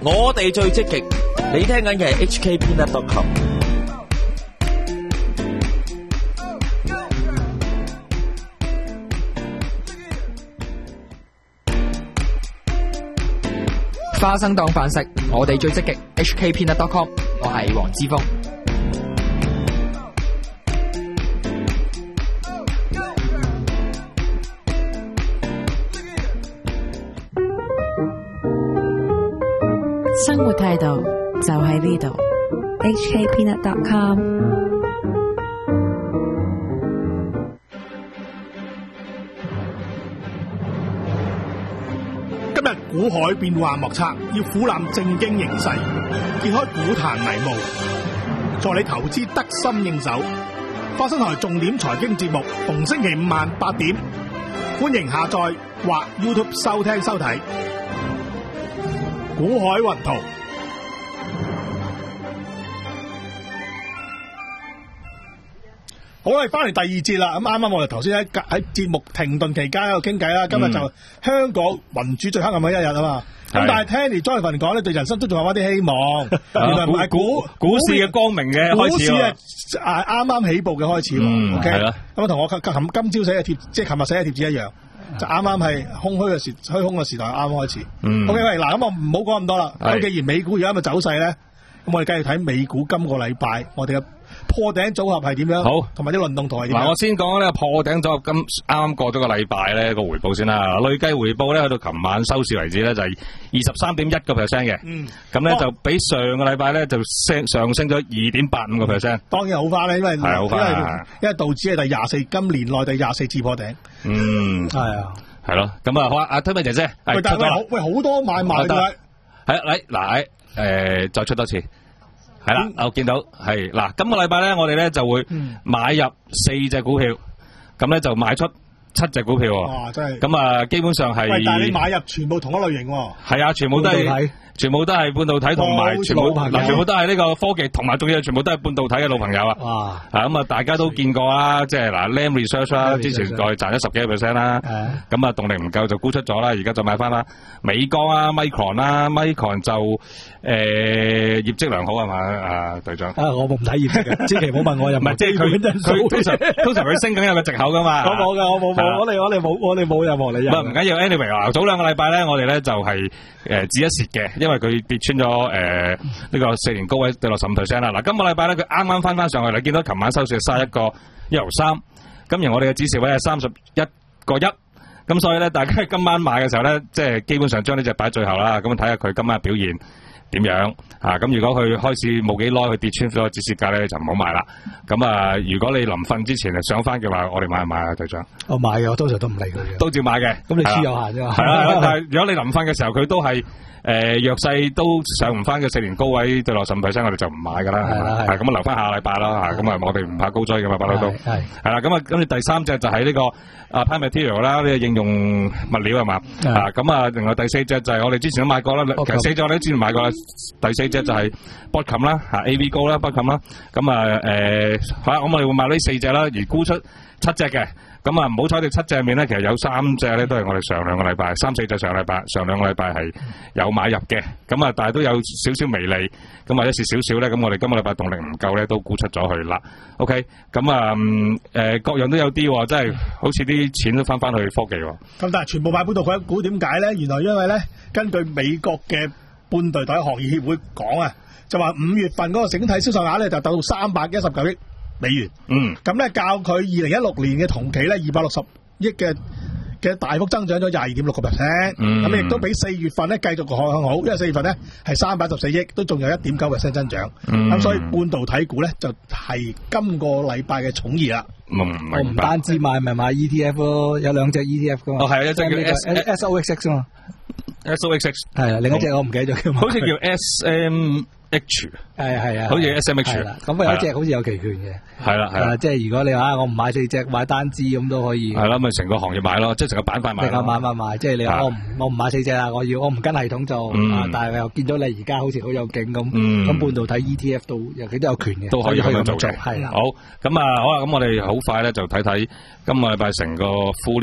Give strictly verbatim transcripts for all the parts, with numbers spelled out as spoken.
我哋最積極。你聽緊嘅係 H K Peanut dot com。 花生當飯食，我哋最積極 H K Peanut dot com， 我係黃之鋒。 生活態度就喺呢度 H K Peanut dot com。 今日股海變幻莫測，要俯瞰正經形勢，揭開股壇迷霧，助你投資得心應手。花生台重點財經節目，逢星期五晚八點，歡迎下載或 YouTube 收聽收睇。股海雲圖。好啦，翻嚟第二節啦。咁啱啱我哋頭先喺喺節目停頓期間喺度傾偈啦。今日就香港民主最黑暗嘅一日啊嘛。咁、嗯、但係聽嚟 Jonathan 講咧，對人生都仲有翻啲希望。原來唔係股股市嘅光明嘅開始喎。 股市啊，啱啱起步嘅開始。 嗯 OK， 係啦。 咁同我今今朝寫嘅貼，即係琴日寫嘅貼紙一樣。就啱啱係空虛嘅時，虛空嘅時代啱啱開始。嗯、OK， 喂，嗱，咁我唔好講咁多啦。咁既然美股而家咁嘅走勢咧，咁我哋繼續睇美股今個禮拜我哋嘅破頂組合係點樣？好，同埋啲運動圖係點樣？ 嗱，我先講呢個破頂組合，今啱啱過咗個禮拜咧個回報先啦。累計回報咧去到琴晚收市為止咧就係二十三點一個 percent 嘅。嗯，咁咧就比上個禮拜咧就升上升咗二點八五個 percent。 當然好翻啦，因為係好翻， 因為道指係第廿四，今年內第廿四次破頂。 嗯，係啊， 係咯。咁啊，好啊，阿推咩姐姐， 喂，但係好喂好多買賣嘅。 係嚟嗱，誒，再出多次。係啦，我見到係嗱，今個禮拜咧，我哋咧就會買入四隻股票，咁咧就賣出七隻股票。 哇，真係！ 咁啊，基本上係。喂， 但係你買入全部同一類型。 係啊，全部都係，全部都係半導體同埋，全部嗱，全部都係呢個科技，同埋仲有全部都係半導體嘅老朋友啊。哇！啊，咁啊，大家都見過啦，即係嗱 ，Lam Research 啦，之前再賺咗十幾個 percent 啦。咁啊，動力唔夠就沽出咗啦，而家就買翻啦。美光啊 ，Micron 啦 ，Micron 就誒業績良好係嘛？啊，隊長。 啊，我唔睇業績嘅，千祈唔好問我又唔係，即係佢佢通常通常佢升緊有個藉口噶嘛。 我冇噶，我冇冇，我哋我哋冇我哋冇任何理由。 唔係唔緊要 ，anyway 啊，早兩個禮拜咧，我哋咧就係誒止一蝕嘅，因為佢跌穿咗誒呢個四年高位跌落十五 percent 啦。嗱，今個禮拜咧佢啱啱翻翻上去，你見到琴晚收市係三一個一毫三，咁而我哋嘅止蝕位係三十一個一。咁所以咧，大家今晚買嘅時候咧，即係基本上將呢隻擺最後啦。咁睇下佢今晚表現點樣啊？咁如果佢開始冇幾耐，佢跌穿咗個止蝕價咧，就唔好買啦。咁啊，如果你臨瞓之前上翻嘅話，我哋買唔買啊，隊長？ 我買嘅，我通常都唔理佢嘅， 都照買嘅。咁你輸有限啫嘛。 係啊，但係如果你臨瞓嘅時候，佢都係。誒、呃，弱勢都上唔翻嘅四年高位對落十五 percent，我哋就唔買噶啦，係嘛？係咁啊，留翻下禮拜啦，吓咁啊，我哋唔怕高追嘅嘛，不嬲都係係啦。咁啊，跟住第三隻就係呢、這個啊 Applied Material 啦，呢個應用物料係嘛？啊，咁啊，另外第四隻就係我哋之前都買過啦，其實四隻我哋都之前買過啦。第四隻就係 Broadcom 啦，吓 A V 高啦 Broadcom 啦，咁啊誒，好啦，咁我哋會買呢四隻啦，而沽出七隻嘅。咁啊，唔好彩，你七隻入面咧，其實有三隻咧都係我哋上兩個禮拜，三四隻上禮拜，上兩個禮拜係有買入嘅。咁啊，但係都有少少微利，咁或者是少少咧。咁我哋今個禮拜動力唔夠咧，都沽出咗去啦。OK，咁啊，誒、呃，各樣都有啲，真係好似啲錢都翻翻去科技。咁但係全部買半導體股，點解咧？原來因為咧，根據美國嘅半導體行業協會講啊，就話五月份嗰個整體銷售額咧就達到三百一十九億美元，嗯，咁咧較佢二零一六年嘅同期咧二百六十億嘅嘅大幅增長咗廿二點六個 percent， 咁亦都比四月份咧繼續向好，因為四月份咧係三百一十四億，都仲有一點九 percent 增長，咁、嗯、所以半導體股咧就係、是、今個禮拜嘅寵兒啦。 我唔單止買咪買 E T F 咯，有兩隻 E T F 噶嘛。 哦，係啊，一隻叫 S S O X X 嘛 ，S O X X 係啊，另一隻我唔記得咗叫， 好似叫 S M H， 係係啊， 好似 S M H， 咁有一隻好似有期權嘅， 係啦係啦， 即係如果你話我唔買四隻買單支咁都可以， 係啦，咪成個行業買咯，即係成個板塊買， 成個買買買，即係你話我唔我唔買四隻啦，我要我唔跟系統做，但係又見到你而家好似好有勁咁，咁半導體 E T F 都尤其都有權嘅， 都可以咁做嘅， 係啦。 好，咁啊好啦，咁我哋好快咧就睇睇今個禮拜成個 full list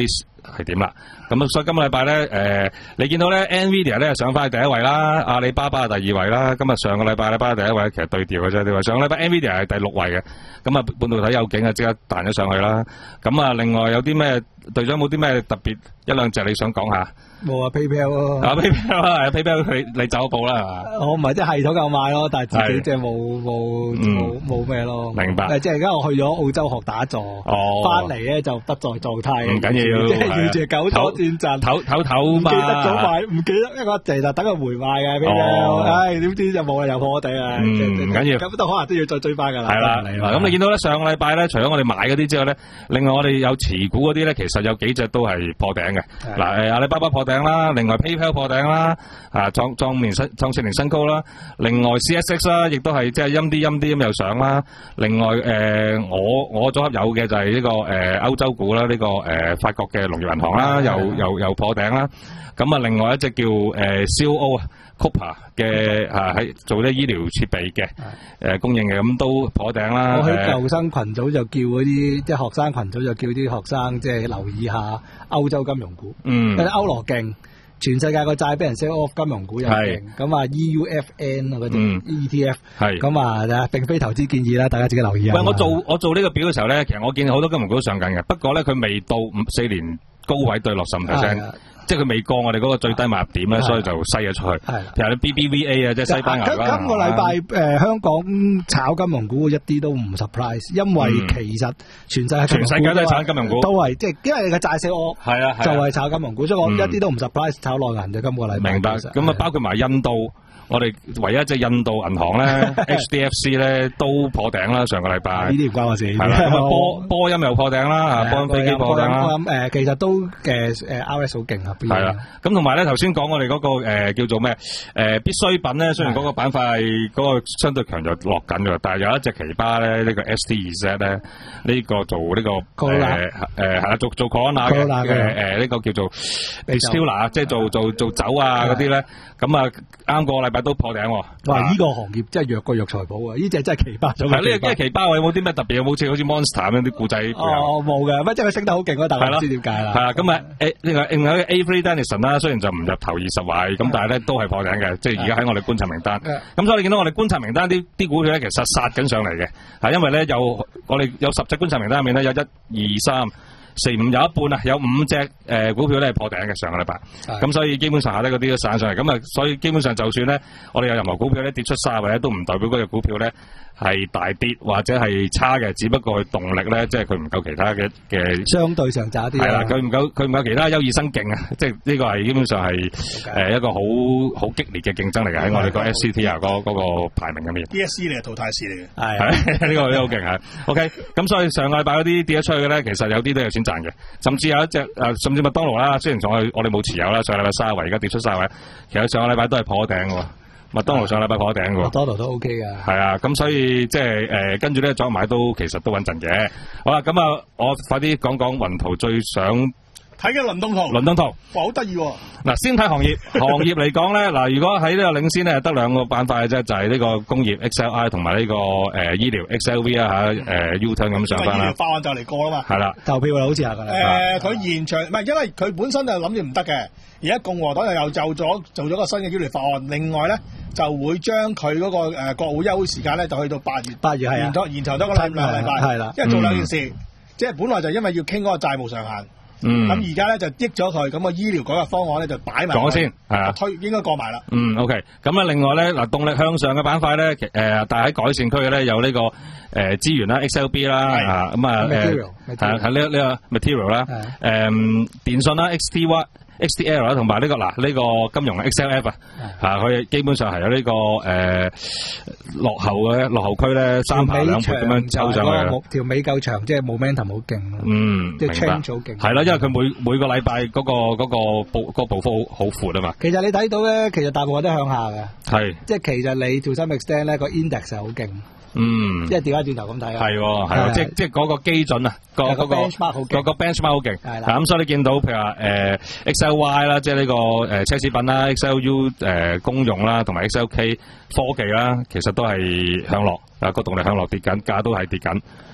係點啦。咁所以今個禮拜咧，誒、呃，你見到咧 Nvidia 咧上翻去第一位啦，阿里巴巴係第二位啦。咁啊上個禮拜阿里巴巴第一位，其實對調嘅啫。你話上個禮拜 Nvidia 係第六位嘅，咁啊半導體有景啊，即刻彈咗上去啦。咁啊另外有啲咩隊長冇啲咩特別一兩隻你想講下？ 冇啊 PayPal 咯， 啊 PayPal 啊 PayPal 佢你走步啦係嘛？ 我唔係即係系統夠買咯，但係自己即係冇冇冇冇咩咯。 明白。 即係而家我去咗澳洲學打坐，翻嚟咧就不在狀態。 唔緊要， 即係要住九左轉陣， 唞唞唞嘛。唔記得咗買，唔記得一個就就等佢回賣嘅 PayPal，唉點知就冇啦，又破地啊。 唔緊要， 咁都可能都要再追翻㗎啦。 係啦，咁你見到咧上個禮拜咧，除咗我哋買嗰啲之外咧，另外我哋有持股嗰啲咧，其實有幾隻都係破頂嘅。嗱誒阿里巴巴破頂啦，另外 PayPal 破頂啦，啊創創年新創四年新高啦。另外 C S X 啦，亦都係即係陰啲陰啲咁又上啦。另外誒、呃、我我組合有嘅就係呢、這個誒歐、呃、洲股啦，呢、這個誒、呃、法國嘅農業銀行啦，又又又破頂啦。咁啊，另外一隻叫誒、呃、C O O 啊 Cooper 嘅啊喺做啲醫療設備嘅誒、呃、供應嘅，咁都破頂啦。 我喺舊生群組就叫嗰啲即係學生群組就叫啲學生即係留意下歐洲金融股，嗯，因為歐羅勁。全世界個債俾人 sell off， 金融股又勁，咁啊 E U F N 啊嗰啲 E T F， 咁啊並非投資建議啦，大家自己留意下。 喂，我做我做呢個表嘅時候咧，其實我見好多金融股都上緊嘅，不過咧佢未到五四年高位對落十五 percent。即係佢未過我哋嗰個最低買入點咧，所以就篩咗出去。譬如啲 B B V A 啊，即係西班牙啦。 今個禮拜誒香港炒金融股一啲都唔 surprise， 因為其實全世界全世界都係炒金融股， 都係即係因為你嘅債息我係啊， 就係炒金融股，所以我一啲都唔 surprise 炒內銀嘅今個禮拜。 明白。咁啊，包括埋印度。我哋唯一一隻印度銀行咧，H D F C 咧都破頂啦，上個禮拜。 呢啲唔關我事。 係啦，波波音又破頂啦，波音飛機破頂啦。 波音誒，其實都誒誒 R S 好勁啊。 係啦，咁同埋咧頭先講我哋嗰個誒叫做咩誒必需品咧，雖然嗰個板塊嗰個相對強就落緊嘅，但係有一隻奇葩咧，呢個 S T 二 Z 咧，呢個做呢個誒誒係啦，做做 Corona 嘅誒呢個叫做 Distiller，即係做做做酒啊嗰啲咧，咁啊啱個禮拜都破頂喎！ 哇！呢、這個行業真係弱過藥材鋪啊！呢隻真係奇葩咗。 係呢個真係奇葩喎！有冇啲咩特別？有冇似好似 Monster 咁樣啲故仔？ 哦，冇嘅，乜即係佢升得好勁咯，但係唔知點解啦。 係啦，咁啊誒另外另外一個 A3 Denison 啦，雖然就唔入頭二十位，咁但係咧都係破頂嘅，即係而家喺我哋觀察名單。咁所以你見到我哋觀察名單啲啲股票咧，其實殺緊上嚟嘅，係因為咧有我哋有十隻觀察名單入面咧，有一二三。四五有一半啊，有五隻誒、呃、股票咧係破頂嘅上個禮拜，咁所以基本上下咧嗰啲都散上嚟，咁啊所以基本上就算咧我哋有任何股票咧跌出卅位咧，都唔代表嗰隻股票咧係大跌或者係差嘅，只不過佢動力咧即係佢唔夠其他嘅嘅相對上渣啲。係啦， 佢唔夠佢唔夠其他優異生勁啊，即係呢個係基本上係誒一個好好激烈嘅競爭嚟嘅，喺我哋個 S C T 啊嗰嗰個排名入面。 D S C 嚟嘅淘汰市嚟嘅。 係呢個都好勁係。OK， 咁所以上個禮拜嗰啲跌咗出去嘅咧，其實有啲都有錢賺嘅，甚至有一隻誒、呃，甚至麥當勞啦，雖然仲係我哋冇持有啦，上個禮拜卅位，而家跌出卅位，其實上個禮拜都係破頂嘅。麥當勞上個禮拜破頂嘅。 麥當勞都 OK 嘅。 係啊，咁所以即係誒，跟住咧再買都其實都穩陣嘅。好啦，咁啊，我快啲講講雲圖最想睇嘅倫敦圖。 倫敦圖， 哇，好得意喎！ 嗱，先睇行業，行業嚟講咧，嗱，如果喺呢個領先咧，得兩個板塊嘅啫，就係、是、呢個工業 X L I 同埋呢個誒、呃、醫療 X L V 啊嚇，誒 U turn 咁上翻啦。 法案就嚟過啦嘛。係啦， 投票啦，好似係㗎啦。 誒，佢、呃、延長唔係，因為佢本身就諗住唔得嘅，而家共和黨又又就咗做咗個新嘅醫療法案，另外咧就會將佢嗰個誒國會休會時間咧就去到八月， 八月係延咗延長多個兩兩禮拜，係啦，因為做兩件事，嗯、即係本來就因為要傾嗰個債務上限。嗯，咁而家咧就益咗佢，咁個醫療改革方案咧就擺埋。講咗先，係啊，推應該過埋啦。嗯 ，OK，咁啊，另外咧嗱，動力向上嘅板塊咧，誒、呃，但係喺改善區嘅咧有呢、這個誒資、呃、源啦 ，X L B 啦，啊，咁啊，誒，係係呢呢個 material 啦，誒、呃，電信啦 ，X T Y。X T L 啦，同埋呢個嗱呢個金融 X L F 啊，嚇佢基本上係有呢個誒落後嘅落後區咧，三排兩盤咁樣抽上去。 條尾夠長，即係 momentum 好勁咯。 嗯， 即係 change 好勁。 係啦，因為佢每每個禮拜嗰個嗰個步嗰個步幅好好闊啊嘛。 其實你睇到咧，其實大部分都向下嘅。 係。即係其實你 to some extent 咧個 index 係好勁。 嗯， 即係調翻轉頭咁睇啊， 係喎，係喎，即係即係嗰個基準啊，個嗰個嗰個 benchmark 好勁，係啦，咁所以你見到譬如話誒 X L Y 啦，即係呢個誒奢侈品啦 ，X L U 誒公用啦，同埋 X L K 科技啦，其實都係向落，啊個動力向落跌緊，價都係跌緊。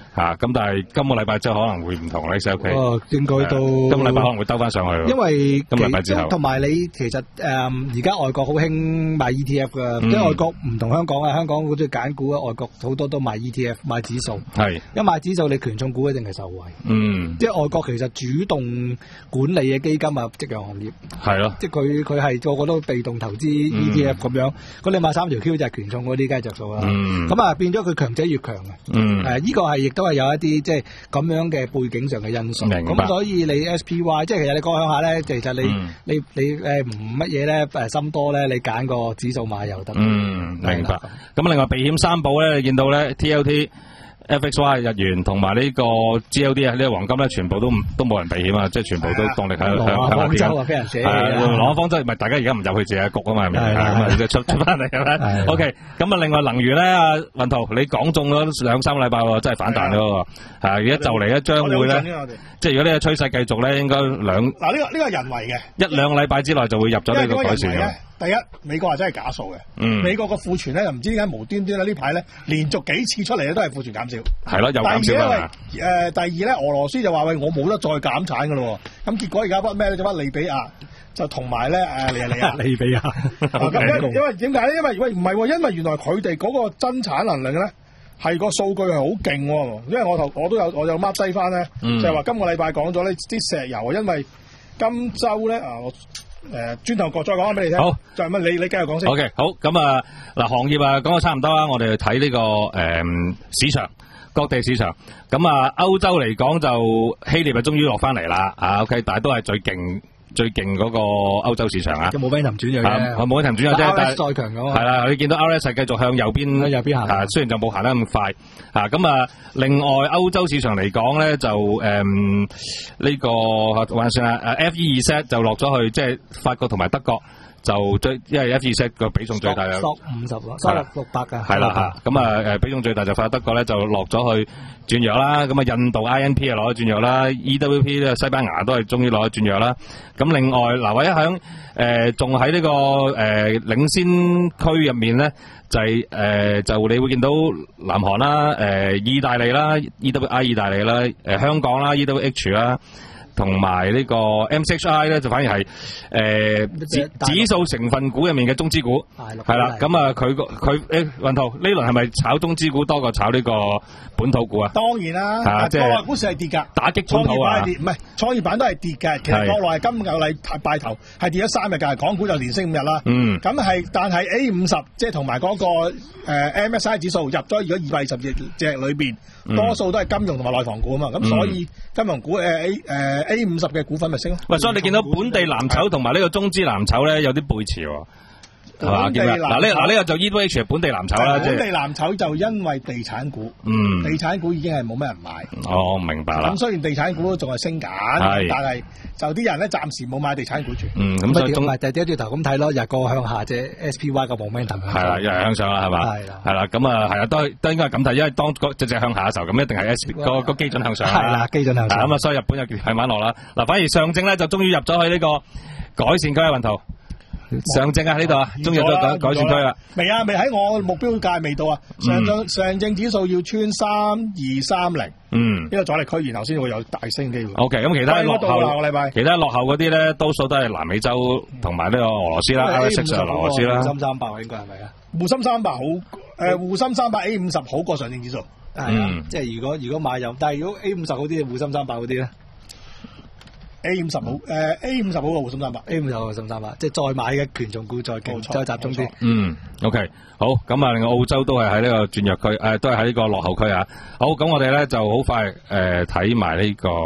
嚇，咁但係今個禮拜之後可能會唔同咧 ，C L K。 哦，應該都今個禮拜可能會兜翻上去。 因為今個禮拜之後， 同埋你其實誒而家外國好興買 E T F 噶，即係外國唔同香港啊，香港好中意揀股啊，外國好多都買 E T F 買指數。係，一買指數你權重股一定係受惠。嗯，即係外國其實主動管理嘅基金啊，夕陽行業。係咯，即係佢佢係個個都被動投資 E T F 咁樣，咁你買三條 Q 就係權重嗰啲，梗係着數啦。咁啊變咗佢強者越強啊。嗯，誒呢個係亦都係有一啲即係咁樣嘅背景上嘅因素。明白。咁所以你 S P Y 即係其實你講向下咧，其實你你你誒唔乜嘢咧誒心多咧，你揀個指數買又得。嗯，明白。咁另外避險三寶咧，你見到咧 T L T。F X Y 日元同埋呢個 G L D 啊，呢個黃金咧，全部都都冇人避險啊，即係全部都動力喺度向向下跌。啊，俾人寫。係朗方舟，唔係大家而家唔入去自己局啊嘛，係咪？咁啊，就出出翻嚟係咪 ？OK，咁啊，另外能源咧，阿雲圖你講中咗兩三個禮拜喎，真係反彈咯。係啊，而家就嚟咧將會咧，即係如果呢個趨勢繼續咧，應該兩嗱呢個呢個係人為嘅， 一兩個禮拜之內就會入咗呢個改善嘅。 第一，美國係真係假數嘅。嗯。美國個庫存咧，又唔知點解無端端咧呢排咧連續幾次出嚟咧都係庫存減少。係咯，又減少啦。第二咧，誒，第二咧，俄羅斯就話喂，我冇得再減產噶咯。咁結果而家屈咩咧？就屈利比亞，就同埋咧誒利亞利亞。利比亞。咁因因為點解咧？因為喂唔係喎，因為原來佢哋嗰個增產能力咧係個數據係好勁喎。因為我頭我都有我有 mark 低翻咧，就係話今個禮拜講咗呢啲石油，因為今週咧啊我。誒，轉頭過再講翻俾你聽。好，就係乜？你你繼續講先。O K，好，咁啊，嗱，行業啊，講到差唔多啦，我哋去睇呢個誒、嗯、市場，各地市場。咁啊，歐洲嚟講就希臘啊，終於落翻嚟啦，啊 ，O K， 但係都係最勁。最勁嗰個歐洲市場啊，有冇 momentum 轉弱嘅？冇 momentum 轉弱啫，但係再強嘅係啦，你見到 R S 係繼續向右邊右邊行啊，雖然就冇行得咁快啊。咁啊，另外歐洲市場嚟講咧，就誒呢、嗯這個還算啊 F E 二 set 就落咗去，即係法國同埋德國。就最，因為 F 二 set 個比重最大有索五十咯，收六百噶，係啦吓，咁啊誒比重最大就法德國咧就落咗去轉弱啦，咁啊印度 I N P 啊攞咗轉弱啦 ，E W P 咧西班牙都係終於攞咗轉弱啦，咁另外嗱我一響誒仲喺呢個誒、呃、領先區入面咧就係、是、誒、呃、就你會見到南韓啦，誒、呃、意大利啦 ，E W I 意大利啦，誒、呃、香港啦 ，E W H 啦。同埋呢個 M C H I 咧，就反而係誒、呃、指指數成分股入面嘅中資股，係啦。咁啊，佢個佢誒雲圖呢輪係咪炒中資股多過炒呢個本土股啊？當然啦，啊，即係國內股市係跌㗎，打擊本土啊，唔係創業板都係跌嘅。其實國內係今個禮拜頭係跌咗三日㗎，港股就連升五日啦。嗯，咁係但係 A 五十即係同埋嗰個、呃、M S I 指數入咗，如果二百二十隻隻裏邊，多數都係金融同埋內房股啊嘛。咁、嗯、所以金融股誒 A 誒。A 五十嘅股份咪升咯。喂，所以你見到本地藍籌同埋呢個中資藍籌咧有啲背馳喎，係嘛？嗱呢嗱呢個就 E W H 係本地藍籌啦。本地藍籌就因為地產股，嗯，地產股已經係冇咩人買。哦，明白啦。咁雖然地產股都仲係升緊，但係就啲人咧暫時冇買地產股住。嗯，咁所以中就掉掉頭咁睇咯，日個向下啫 S P Y 個 momentum 係啦，又係向上啦，係嘛？係啦，係啦，咁啊係啊，都都應該係咁睇，因為當嗰隻隻向下嘅時候，咁一定係 S P 個個基準向上。係啦，基準向上。咁啊，所以日本又係慢落啦。嗱，反而上證咧就終於入咗去呢個改善區嘅運圖。上證啊呢度啊，終於都改改善區啦。未啊，未喺我目標價未到啊。上證上證指數要穿三二三零，嗯，呢個阻力區，然後先會有大升機會。O K，咁其他落後，其他落後嗰啲咧，多數都係南美洲同埋呢個俄羅斯啦，歐式上俄羅斯啦。滬深三百應該係咪啊？滬深三百好，誒，滬深三百 A 五十好過上證指數。係啊，即係如果如果買入，但係如果 A 五十嗰啲，滬深三百嗰啲咧？A 五十好，誒 A 五十好過滬深三百 ，A 五十好過滬深三百，即係再買嘅權重股再勁，再集中啲。嗯 ，OK，好，咁啊，另外澳洲都係喺呢個轉弱區，誒、呃，都係喺呢個落後區啊。好，咁我哋咧就好快誒睇埋呢個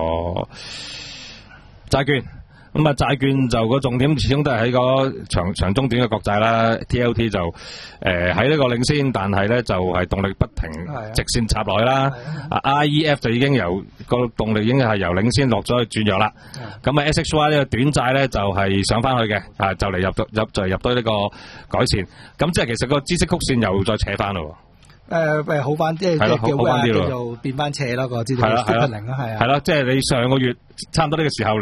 債券。咁啊，債券就個重點始終都係喺個長長中短嘅國債啦。T L T 就誒喺呢個領先，但係咧就係、是、動力不停直線插落去啦。啊 I E F 就已經由個動力已經係由領先落咗去轉弱啦。咁啊 S H Y 呢個短債咧就係、是、上翻去嘅，啊就嚟入到入就嚟入到呢個改善。咁即係其實個孳息曲線又再扯翻咯。誒誒，好翻，即係即係叫咩叫做變翻斜咯個孳息曲線零啦，係啊。係咯，即係你上個月差唔多呢個時候嚟。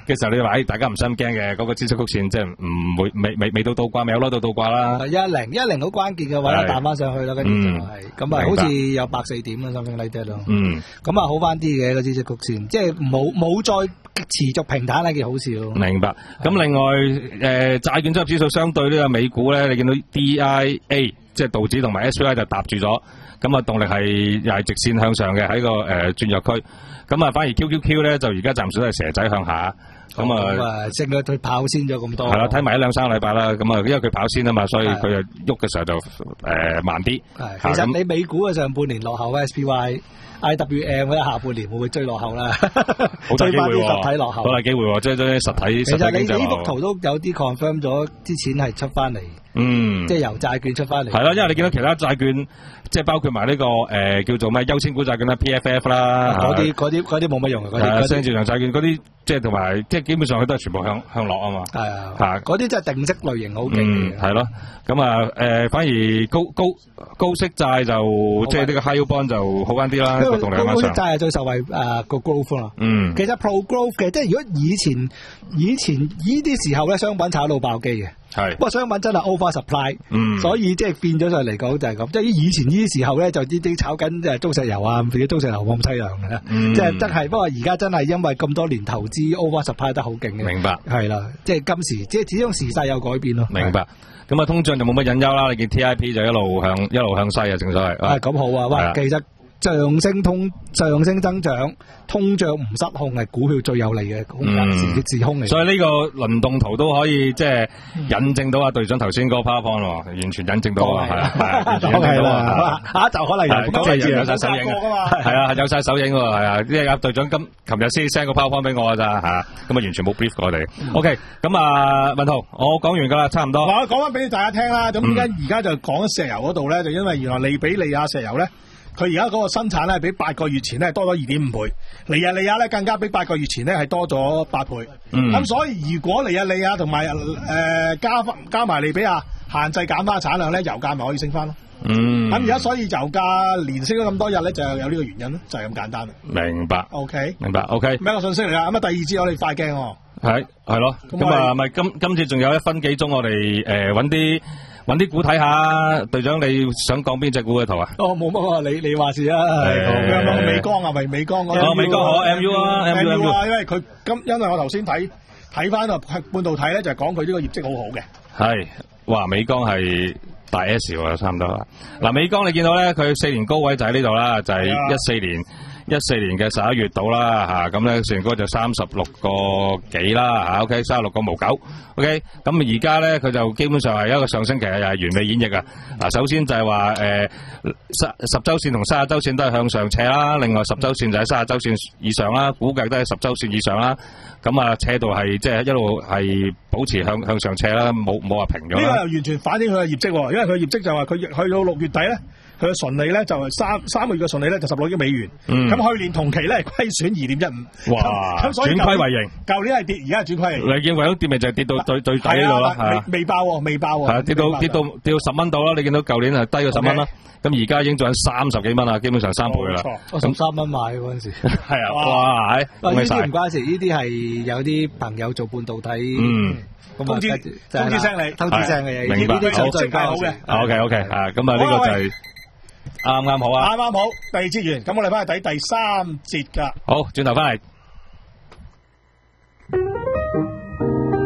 嘅時候，你話誒大家唔使咁驚嘅，嗰個孳息曲線即係唔會未未未到倒掛，未有攞到倒掛啦。 一零一零好關鍵嘅位彈翻上去啦，跟住就係咁啊，好似有百四點啊，something like that咯。嗯，咁啊好翻啲嘅個孳息曲線，即係冇冇再持續平坦係件好事咯。 明白。咁另外誒債券綜合指數相對呢個美股咧，你見到 D I A 即係道指同埋 S P Y 就搭住咗，咁啊動力係又係直線向上嘅喺個誒轉弱區。咁啊，反而 Q Q Q 咧就而家暫時都係蛇仔向下，咁啊， 升咗佢跑先咗咁多。 係啦，睇埋一兩三個禮拜啦，咁啊，因為佢跑先啊嘛，所以佢就喐嘅時候就誒慢啲。 係，其實你美股嘅上半年落後 S P Y、I W M 咧，下半年會唔會追落後啦？ 好大機會喎， 實體落後， 好大機會喎，即係啲實體。 其實你呢幅圖都有啲 confirm 咗啲錢係出翻嚟。嗯，即係由債券出翻嚟。係啦，因為你見到其他債券，即係包括埋呢、這個誒、呃、叫做咩優先股債券啦 ，P F F 啦， 嗰啲嗰啲嗰啲冇乜用嘅。 係啊，商業債券嗰啲，即係同埋即係基本上佢都係全部向向落啊嘛。係啊，嚇嗰啲真係定息類型好勁嘅。 係咯，咁啊誒，反而高高高息債就即係呢個 high yield bond 就好翻啲啦。個動力高息債係最受惠誒個 growth 啦。嗯，其實 pro growth 嘅，即係如果以前以前呢啲時候咧，商品炒到爆機嘅。係，不過商品真係 over supply，嗯，所以即係變咗上嚟講就係咁，即係以前呢啲時候咧就啲啲炒緊即係中石油啊，自己中石油咁淒涼嘅，嗯，即係真係，不過而家真係因為咁多年投資 over supply 得好勁嘅， 明白， 係啦，即係今時即係始終時勢有改變咯， 明白，咁啊通脹就冇乜隱憂啦，你見 T I P 就一路向一路向西啊，正所謂， 係咁好啊，喂，其實。上升通上升增長，通脹唔失控係股票最有利嘅空間，自自空嚟。 所以呢個輪動圖都可以即係引證到阿隊長頭先嗰個 PowerPoint 喎，完全引證到啊，係啊， 係啦，下一集可能有即係有晒手影啊，係啊，有晒手影喎，係啊，因為阿隊長今琴日先 send 個 PowerPoint 俾我㗎咋嚇，咁啊完全冇 brief 過我哋。OK，咁啊文豪，我講完㗎啦，差唔多。 我講翻俾大家聽啦，咁點解而家就講石油嗰度咧？就因為原來利比里亞石油咧。佢而家嗰個生產咧，比八個月前咧多咗二點五倍，尼日利亞咧更加比八個月前咧係多咗八倍。咁、嗯、所以如果尼日利亞同埋誒加翻加埋利比亞限制減翻產量咧，油價咪可以升翻咯。嗯，咁而家所以油價連升咗咁多日咧，就有呢個原因咯，就係、是、咁簡單。 明白。 O、okay? K。 明白。O K。 咩個信息嚟啦？咁啊，第二節我哋快鏡喎。 係係咯。咁啊，咪今今次仲有一分幾鐘，我哋誒揾啲。揾啲股睇下，隊長你想講邊隻股嘅圖啊？ 哦，冇乜啊，你你話事啊。 係美光啊，咪美光嗰個。美光好 M U 啊 ，M U 啊，因為佢今因為我頭先睇睇翻個半導體咧，就係講佢呢個業績好好嘅。係， 哇！美光係大 S 喎，差唔多啦。嗱，美光你見到咧，佢四年高位就喺呢度啦，就係一四年。一四年嘅十一月到啦吓，咁咧成個就三十六個幾啦吓 ，OK， 三十六個毛九 ，OK，咁而家咧佢就基本上係一個上升期，又係完美演繹啊！嗱，首先就係話誒十十周線同三十周線都係向上斜啦，另外十周線就喺三十周線以上啦，估計都係十周線以上啦，咁啊斜度係即係一路係保持向向上斜啦，冇冇話平咗。 呢個又完全反映佢嘅業績，因為佢業績就話佢去到六月底咧。佢嘅純利咧就係三三個月嘅純利咧就十六億美元，咁去年同期咧係虧損二點一五， 哇！ 咁所以轉虧為盈， 舊年係跌，而家係轉虧。 你見為咗跌咪就係跌到最最底呢度啦， 係未爆喎，未爆喎， 係跌到跌到跌到十蚊度啦。你見到舊年係低過十蚊啦，咁而家已經做緊三十幾蚊啦，基本上三倍啦。 我十三蚊買嗰陣時， 係啊，哇！ 呢啲唔關事，呢啲係有啲朋友做半導體，嗯， 通知通知聲你， 通知聲嘅嘢， 明白， 呢啲就最好嘅。 OK OK，啊，咁啊呢個就係。啱啱好啊！ 啱啱好，第二節完，咁我哋翻去睇第三節噶。 好，轉頭翻嚟。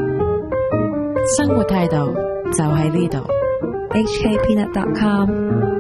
生活態度就喺呢度。H K Peanut dot com